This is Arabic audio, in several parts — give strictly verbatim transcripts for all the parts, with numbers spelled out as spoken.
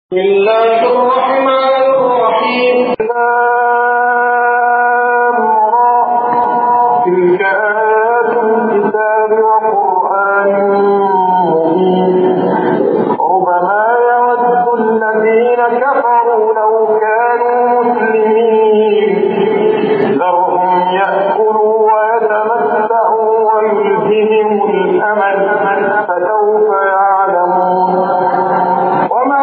بسم الله الرحمن الرحيم. تلك آيات الكتاب وقرآن مبين ربما يود الذين كفروا لو كانوا مسلمين ذرهم يأكلوا ويتمتعوا ويلههم الأمل فسوف يعلمون وما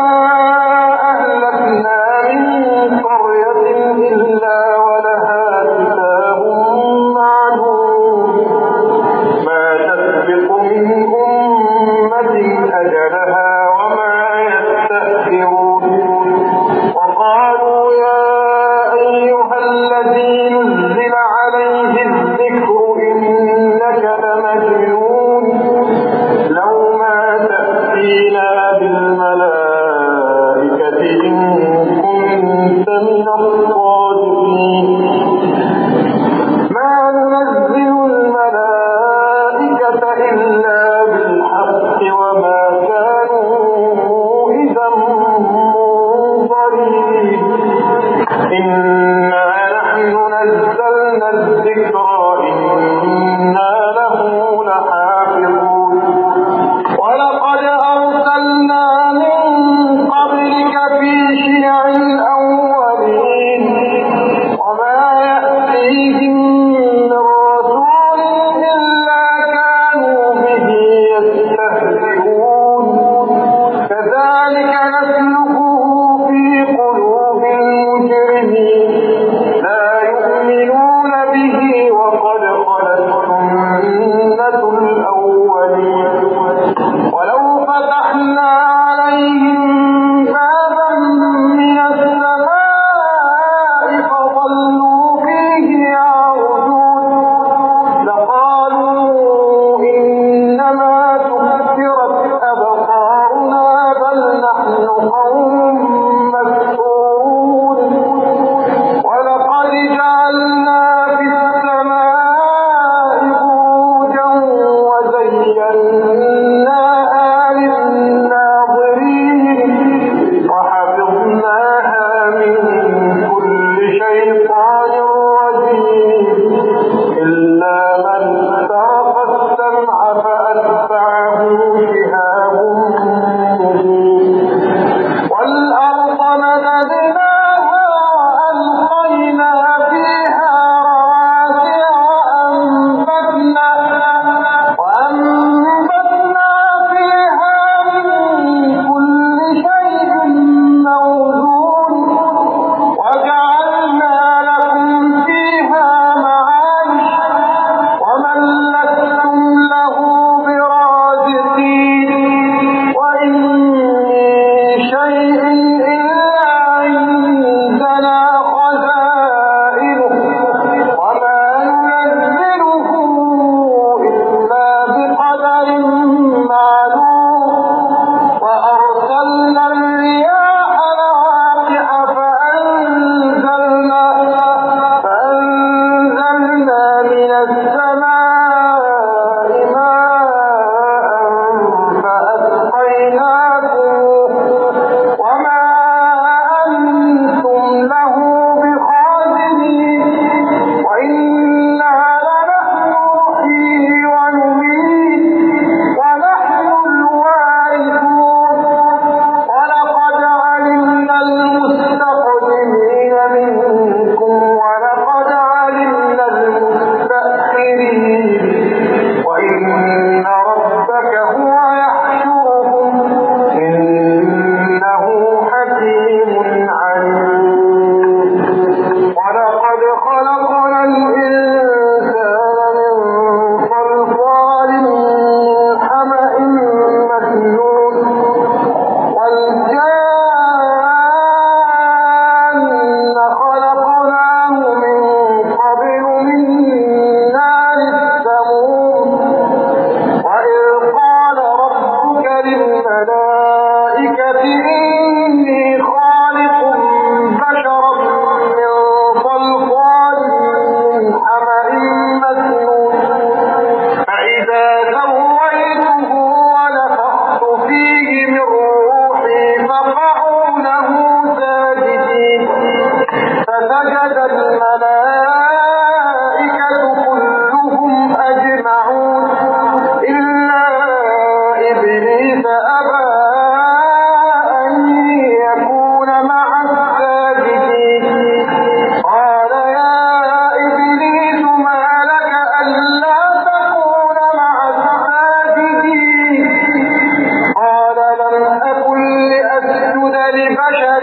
وجعلنا لكم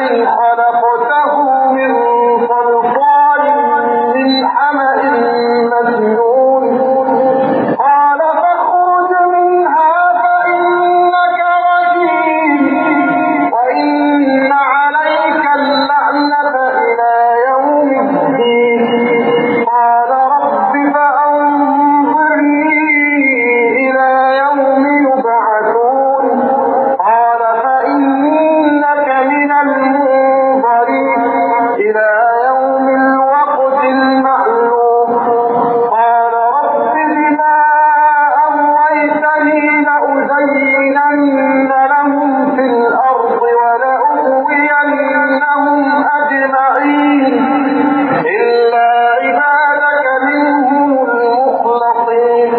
خلقته من صلصال من حمأ مسنون قال فاخرج منها فإنك رجيم وإن عليك اللعنة إلى يوم الدين قال رب فأنظرني إلى يوم يبعثون قال فإنك من المنظرين إلى يوم الوقت المعلوم قال رب بما أغويتني لأزينن لهم في الأرض ولأغوينهم أجمعين إلا عبادك منهم المخلصين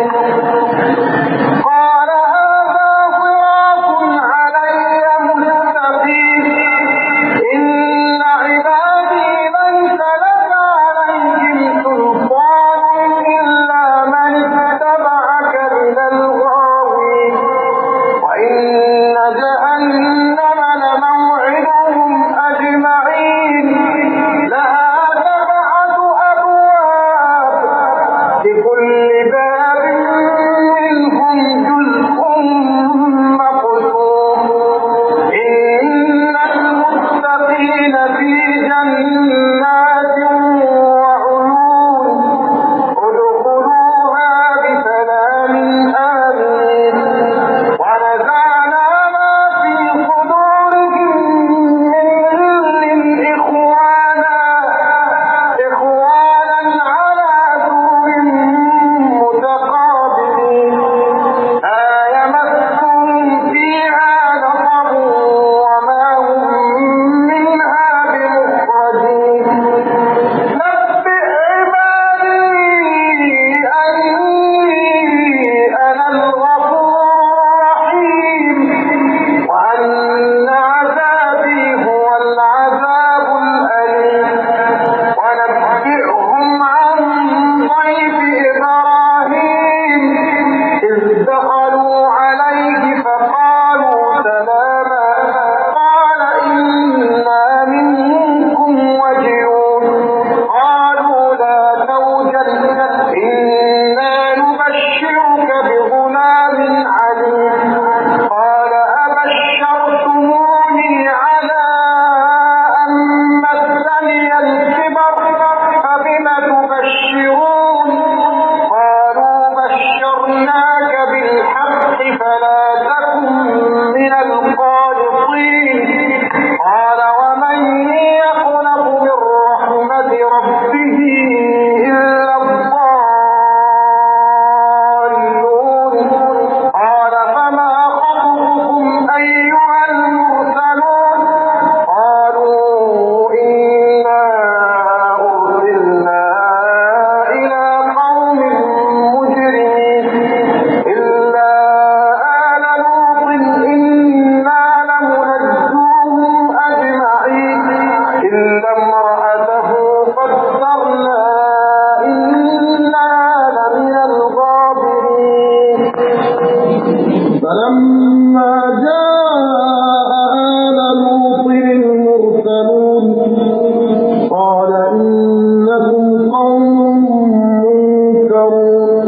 قال هذا صراط علي مستقيم إن عبادي ليس لك عليهم سلطان إلا من اتبعك من الغاوين وإن جهنم لموعدهم أجمعين لها سبعة أبواب لكل باب منهم جزء مقسوم إن المتقين في جنات وعيون ادخلوها بسلام آمين ونزعنا ما في صدورهم من غل إخوانا إخوانا على سرر متقابلين لا يمسهم فيها نصب وما هم منها بمخرجين نبئ عبادي أني أنا الغفور الرحيم وأن عذابي هو العذاب الأليم ونبئهم عن ضيف إبراهيم إذ دخلوا عليه فقالوا سلاما قال إنا منكم وجلون قالوا لا توجل إنا نبشرك بغلام عليم قال أبشرتموني على أن مسني الكبر فبم تبشرون قالوا بشرناك بالحق فلا تكن من القانطين قال ومن يقنط من رحمة ربه إلا الضالون قال فما خطبكم أيها المرسلون قالوا إنا أرسلنا إلى قوم مجرمين إلا آل لوط إنا لمنجوهم أجمعين إلا امرأته قدرنا إنها لمن الغابرين فلما جاء آل لوط المرسلون قال إنكم قوم منكرون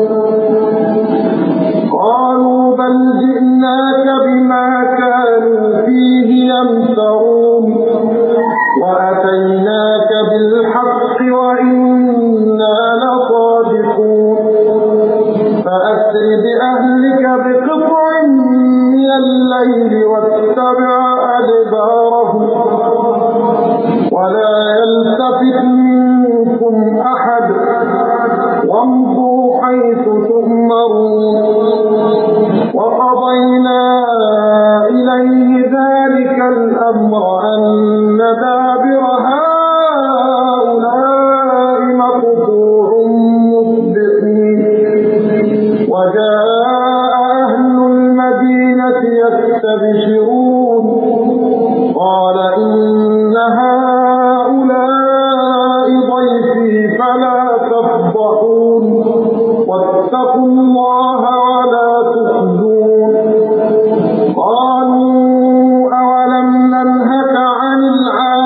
قالوا بل جئناك بما كانوا فيه يمترون وأتيناك بالحق وإنا لصادقون فأسر بأهلك بقطع من الليل واتبع أدبارهم ولا يلتفت منكم أحد وامضوا حيث تؤمرون وقضينا إليه ذلك الأمر أن دابر هؤلاء مقطوع مصبحين وجاء أهل المدينة يستبشرون قال إن هؤلاء ضيفي فلا تفضحون واتقوا الله ولا تخزون قالوا أولم ننهك عن العالمين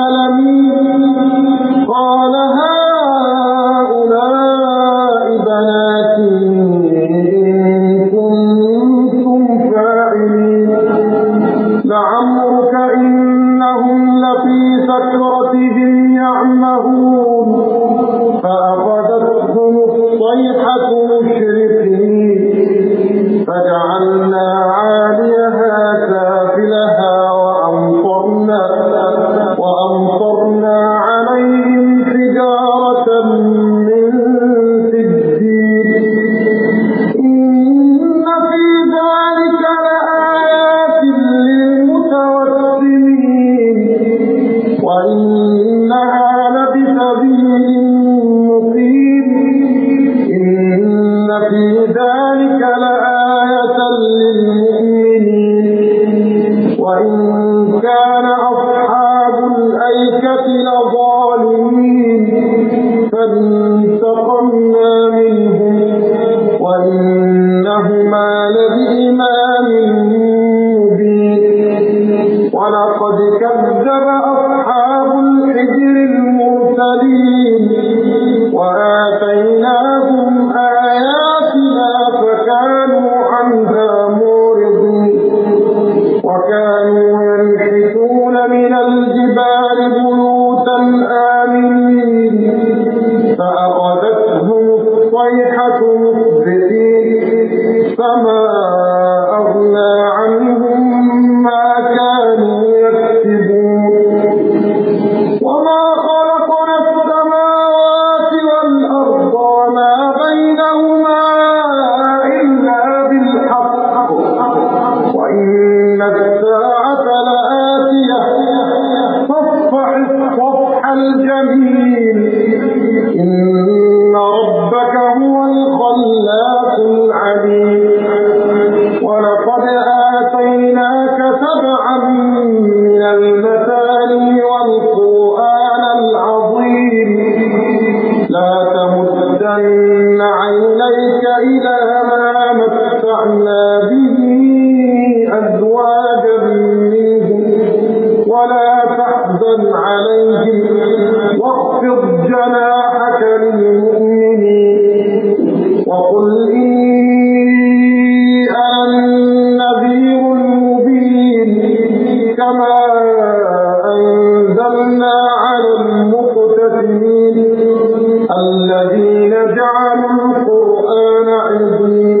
في سكرتهم يعمهون فأخذتهم الصيحة مشرقين فجعلنا عاليها سافلها وأمطرنا وأمطرنا عليهم حجارة من سجيل إن في ذلك لآيات للمتوسمين وإنها لبسبيل مقيم إن في ذلك لآية للمؤمنين وإن كان أصحاب الأيكة لظالمين فانتقمنا منهم وإنهما لبإمام مبين ولقد كذب أصحاب الحجر المرسلين وآتيناهم آياتنا فكانوا عنها معرضين وكانوا ينحتون من الجبال بيوتا آمنين فأخذتهم الصيحة مصبحين فما أغنى عنهم ما كانوا يكسبون وما خلقنا السماوات والأرض وما بينهما إلا بالحق وإن الساعة لآتية فاصفح الصفح الجميل إن ربك هو الخلاق العليم ولقد آتيناك سبعا من المثاني والقرآن العظيم لا تمدن عينيك إلى ما متعنا به أزواجا منهم ولا تحزن عليهم واخفض جناحك للمؤمنين وقل إني أنا النذير المبين كما أنزلنا على المقتسمين الذين جعلوا القرآن عظيم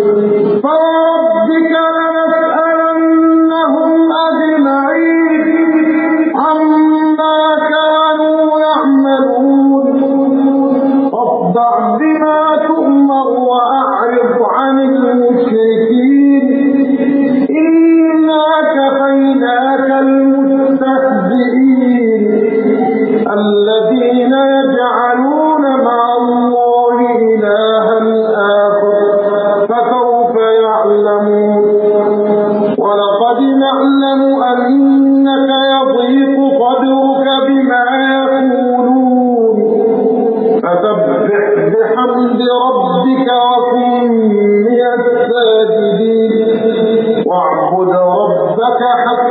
فربك لنسألنهم أجمعين عما كانوا يعملون فاصدع بما تؤمر وأعرض عن المشركين إنا كفيناك المستهزئين الذين يجعلون مع الله إلها آخر فسوف يعلمون ولقد نعلم أنك يضيق صدرك بما يقولون فسبح بحمد ربك وكن من الساجدين واعبد ربك حتى